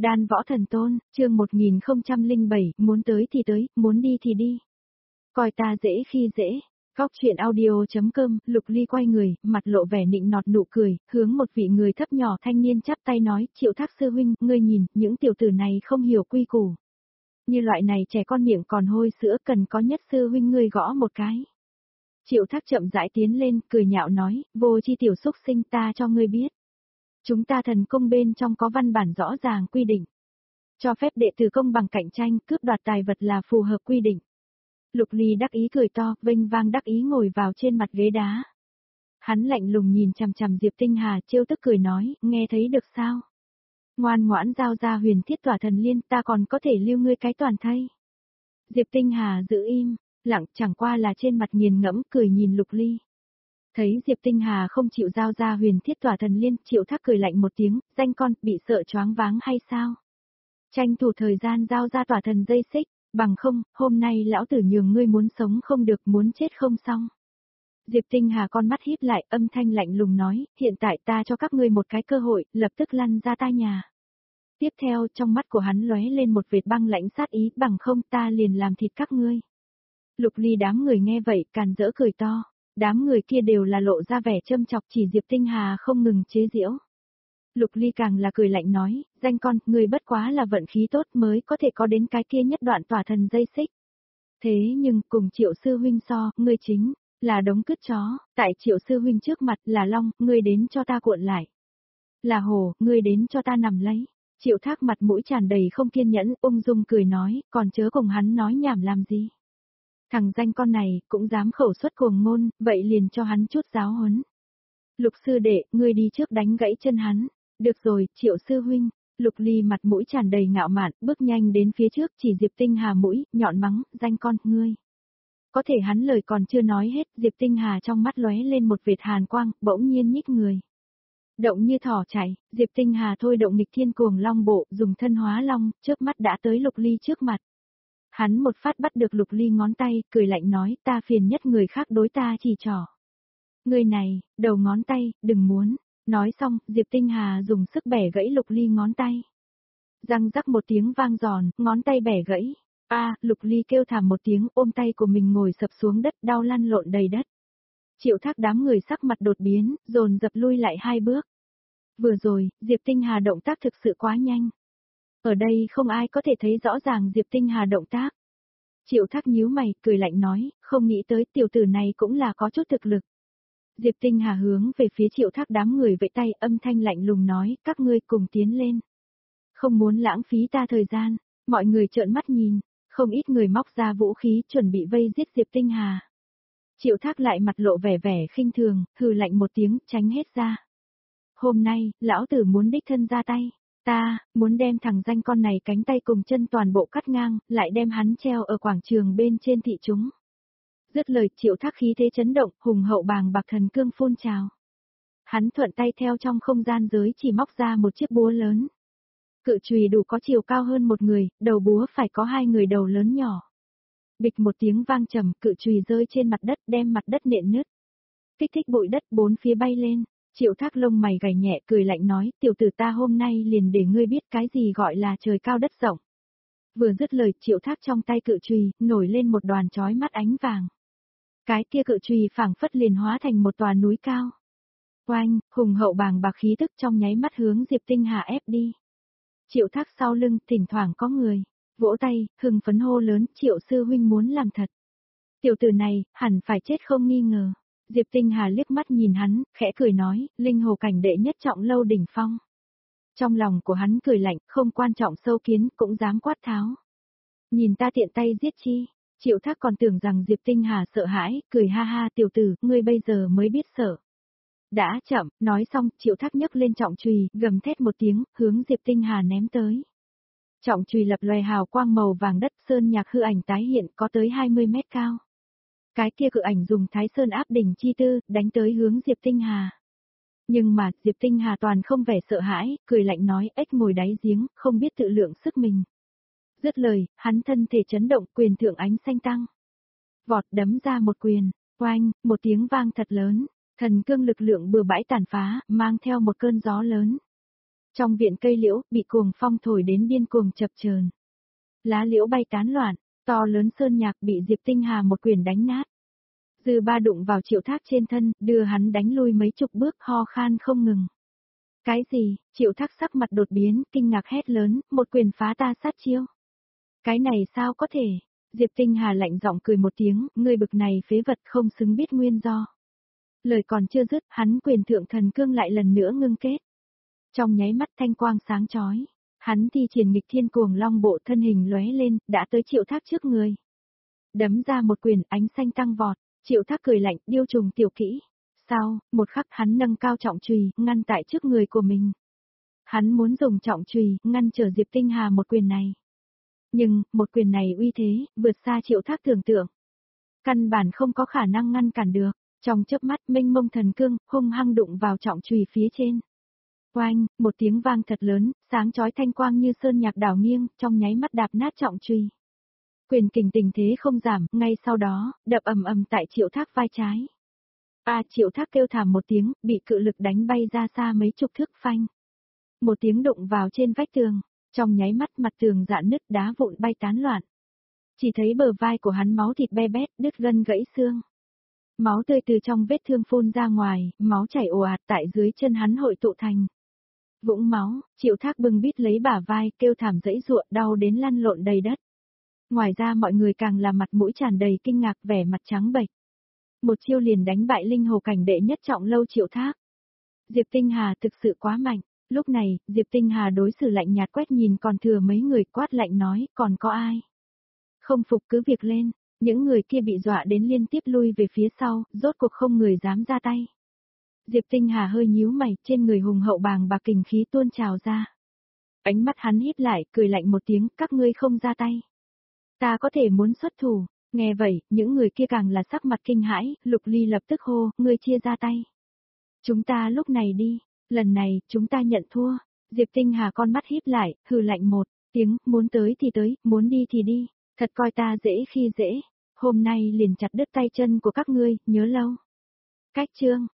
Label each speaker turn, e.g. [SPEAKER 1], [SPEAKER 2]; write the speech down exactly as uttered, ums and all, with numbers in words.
[SPEAKER 1] Đan Võ Thần Tôn, chương một nghìn không trăm lẻ bảy, muốn tới thì tới, muốn đi thì đi. Coi ta dễ khi dễ. Góc chuyện audio.com, Lục Ly quay người, mặt lộ vẻ nịnh nọt nụ cười, hướng một vị người thấp nhỏ thanh niên chắp tay nói, Triệu Thác sư huynh, ngươi nhìn, những tiểu tử này không hiểu quy củ. Như loại này trẻ con miệng còn hôi sữa cần có nhất sư huynh ngươi gõ một cái. Triệu Thác chậm rãi tiến lên, cười nhạo nói, vô chi tiểu xúc sinh ta cho ngươi biết. Chúng ta thần công bên trong có văn bản rõ ràng quy định. Cho phép đệ tử công bằng cạnh tranh, cướp đoạt tài vật là phù hợp quy định. Lục Ly đắc ý cười to, vênh vang đắc ý ngồi vào trên mặt ghế đá. Hắn lạnh lùng nhìn chằm chằm Diệp Tinh Hà trêu tức cười nói, nghe thấy được sao? Ngoan ngoãn giao ra huyền thiết tỏa thần liên, ta còn có thể lưu ngươi cái toàn thây. Diệp Tinh Hà giữ im, lặng chẳng qua là trên mặt nghiền ngẫm cười nhìn Lục Ly. Thấy Diệp Tinh Hà không chịu giao ra huyền thiết tỏa thần liên, Triệu Thác cười lạnh một tiếng, danh con, bị sợ choáng váng hay sao? Tranh thủ thời gian giao ra tỏa thần dây xích, bằng không, hôm nay lão tử nhường ngươi muốn sống không được, muốn chết không xong. Diệp Tinh Hà con mắt híp lại, âm thanh lạnh lùng nói, hiện tại ta cho các ngươi một cái cơ hội, lập tức lăn ra ta nhà. Tiếp theo, trong mắt của hắn lóe lên một vệt băng lãnh sát ý, bằng không ta liền làm thịt các ngươi. Lục Ly đám người nghe vậy, càn rỡ cười to. Đám người kia đều là lộ ra vẻ châm chọc, chỉ Diệp Tinh Hà không ngừng chế giễu. Lục Ly càng là cười lạnh nói, danh con, người bất quá là vận khí tốt mới có thể có đến cái kia nhất đoạn tỏa thần dây xích. Thế nhưng, cùng Triệu sư huynh so, ngươi chính là đống cứt chó, tại Triệu sư huynh trước mặt là long, ngươi đến cho ta cuộn lại. Là hổ, ngươi đến cho ta nằm lấy. Triệu Thác mặt mũi tràn đầy không kiên nhẫn, ung dung cười nói, còn chớ cùng hắn nói nhảm làm gì. Thằng danh con này, cũng dám khẩu xuất cuồng ngôn, vậy liền cho hắn chút giáo huấn. Lục sư đệ, ngươi đi trước đánh gãy chân hắn. Được rồi, Triệu sư huynh. Lục Ly mặt mũi tràn đầy ngạo mạn, bước nhanh đến phía trước, chỉ Diệp Tinh Hà mũi, nhọn mắng, danh con, ngươi. Có thể hắn lời còn chưa nói hết, Diệp Tinh Hà trong mắt lóe lên một vệt hàn quang, bỗng nhiên nhích người. Động như thỏ chạy, Diệp Tinh Hà thôi động nghịch thiên cuồng long bộ, dùng thân hóa long, trước mắt đã tới Lục Ly trước mặt. Hắn một phát bắt được Lục Ly ngón tay, cười lạnh nói, ta phiền nhất người khác đối ta chỉ trỏ. Người này, đầu ngón tay, đừng muốn. Nói xong, Diệp Tinh Hà dùng sức bẻ gãy Lục Ly ngón tay. Răng rắc một tiếng vang giòn, ngón tay bẻ gãy. A, à, Lục Ly kêu thảm một tiếng, ôm tay của mình ngồi sập xuống đất, đau lăn lộn đầy đất. Triệu Thác đám người sắc mặt đột biến, dồn dập lui lại hai bước. Vừa rồi, Diệp Tinh Hà động tác thực sự quá nhanh. Ở đây không ai có thể thấy rõ ràng Diệp Tinh Hà động tác. Triệu Thác nhíu mày, cười lạnh nói, không nghĩ tới tiểu tử này cũng là có chút thực lực. Diệp Tinh Hà hướng về phía Triệu Thác đám người vẫy tay, âm thanh lạnh lùng nói, các ngươi cùng tiến lên. Không muốn lãng phí ta thời gian, mọi người trợn mắt nhìn, không ít người móc ra vũ khí chuẩn bị vây giết Diệp Tinh Hà. Triệu Thác lại mặt lộ vẻ vẻ khinh thường, hừ lạnh một tiếng, tránh hết ra. Hôm nay, lão tử muốn đích thân ra tay. Ta, muốn đem thằng danh con này cánh tay cùng chân toàn bộ cắt ngang, lại đem hắn treo ở quảng trường bên trên thị chúng. Dứt lời, Triệu Thác khí thế chấn động, hùng hậu bàng bạc thần cương phun trào. Hắn thuận tay theo trong không gian giới chỉ móc ra một chiếc búa lớn. Cự chùy đủ có chiều cao hơn một người, đầu búa phải có hai người đầu lớn nhỏ. Bịch một tiếng vang trầm, cự chùy rơi trên mặt đất, đem mặt đất nện nứt. Kích thích bụi đất bốn phía bay lên. Triệu Thác lông mày gảy nhẹ, cười lạnh nói, tiểu tử ta hôm nay liền để ngươi biết cái gì gọi là trời cao đất rộng. Vừa dứt lời, Triệu Thác trong tay cự chùy nổi lên một đoàn chói mắt ánh vàng. Cái kia cự chùy phảng phất liền hóa thành một tòa núi cao. Oanh, hùng hậu bàng bạc khí tức trong nháy mắt hướng Diệp Tinh Hà ép đi. Triệu Thác sau lưng, thỉnh thoảng có người vỗ tay, hưng phấn hô lớn, Triệu sư huynh muốn làm thật. Tiểu tử này, hẳn phải chết không nghi ngờ. Diệp Tinh Hà liếc mắt nhìn hắn, khẽ cười nói, linh hồ cảnh đệ nhất trọng lâu đỉnh phong. Trong lòng của hắn cười lạnh, không quan trọng sâu kiến, cũng dám quát tháo. Nhìn ta tiện tay giết chi. Triệu Thác còn tưởng rằng Diệp Tinh Hà sợ hãi, cười ha ha, tiểu tử, ngươi bây giờ mới biết sợ. Đã chậm, nói xong, Triệu Thác nhấc lên trọng chùy, gầm thét một tiếng, hướng Diệp Tinh Hà ném tới. Trọng chùy lập loè hào quang màu vàng đất, sơn nhạc hư ảnh tái hiện, có tới hai mươi mét cao. Cái kia cự ảnh dùng Thái Sơn áp đỉnh chi tư, đánh tới hướng Diệp Tinh Hà. Nhưng mà, Diệp Tinh Hà toàn không vẻ sợ hãi, cười lạnh nói, ếch ngồi đáy giếng, không biết tự lượng sức mình. Dứt lời, hắn thân thể chấn động, quyền thượng ánh xanh tăng. Vọt đấm ra một quyền, oanh, một tiếng vang thật lớn, thần cương lực lượng bừa bãi tàn phá, mang theo một cơn gió lớn. Trong viện cây liễu, bị cuồng phong thổi đến điên cuồng chập chờn. Lá liễu bay tán loạn, to lớn sơn nhạc bị Diệp Tinh Hà một quyền đánh nát. Dư ba đụng vào Triệu Thác trên thân, đưa hắn đánh lui mấy chục bước, ho khan không ngừng. Cái gì? Triệu Thác sắc mặt đột biến, kinh ngạc hét lớn, một quyền phá ta sát chiêu. Cái này sao có thể? Diệp Tinh Hà lạnh giọng cười một tiếng, ngươi bực này phế vật không xứng biết nguyên do. Lời còn chưa dứt, hắn quyền thượng thần cương lại lần nữa ngưng kết. Trong nháy mắt thanh quang sáng chói, hắn thi triển nghịch thiên cuồng long bộ, thân hình lóe lên, đã tới Triệu Thác trước người. Đấm ra một quyền, ánh xanh tăng vọt, Triệu Thác cười lạnh, điêu trùng tiểu kỹ. Sau, một khắc hắn nâng cao trọng chùy, ngăn tại trước người của mình. Hắn muốn dùng trọng chùy, ngăn trở Diệp Tinh Hà một quyền này. Nhưng, một quyền này uy thế, vượt xa Triệu Thác tưởng tượng. Căn bản không có khả năng ngăn cản được, trong chớp mắt mênh mông thần cương, hung hăng đụng vào trọng chùy phía trên. Oanh, một tiếng vang thật lớn, sáng chói thanh quang như sơn nhạc đảo nghiêng, trong nháy mắt đạp nát trọng chùy. Quyền kình tình thế không giảm, ngay sau đó, đập ầm ầm tại Triệu Thác vai trái. A à, Triệu Thác kêu thảm một tiếng, bị cự lực đánh bay ra xa mấy chục thước phanh. Một tiếng đụng vào trên vách tường, trong nháy mắt mặt tường rạn nứt, đá vụn bay tán loạn. Chỉ thấy bờ vai của hắn máu thịt be bét, đứt gân gãy xương. Máu tươi từ trong vết thương phun ra ngoài, máu chảy ồ ạt tại dưới chân hắn hội tụ thành vũng máu. Triệu Thác bưng bít lấy bả vai, kêu thảm dãy giụa, đau đến lăn lộn đầy đất. Ngoài ra mọi người càng là mặt mũi tràn đầy kinh ngạc, vẻ mặt trắng bệch. Một chiêu liền đánh bại linh hồ cảnh đệ nhất trọng lâu Triệu Thác. Diệp Tinh Hà thực sự quá mạnh. Lúc này, Diệp Tinh Hà đối xử lạnh nhạt quét nhìn còn thừa mấy người, quát lạnh nói, còn có ai? Không phục cứ việc lên. Những người kia bị dọa đến liên tiếp lui về phía sau, rốt cuộc không người dám ra tay. Diệp Tinh Hà hơi nhíu mày, trên người hùng hậu bàng bạc kình khí tuôn trào ra. Ánh mắt hắn híp lại, cười lạnh một tiếng, các ngươi không ra tay. Ta có thể muốn xuất thủ. Nghe vậy, những người kia càng là sắc mặt kinh hãi, Lục Ly lập tức hô, ngươi chia ra tay. Chúng ta lúc này đi, lần này, chúng ta nhận thua. Diệp Tinh Hà con mắt híp lại, hừ lạnh một tiếng, muốn tới thì tới, muốn đi thì đi, thật coi ta dễ khi dễ. Hôm nay liền chặt đứt tay chân của các ngươi, nhớ lâu. Cách chương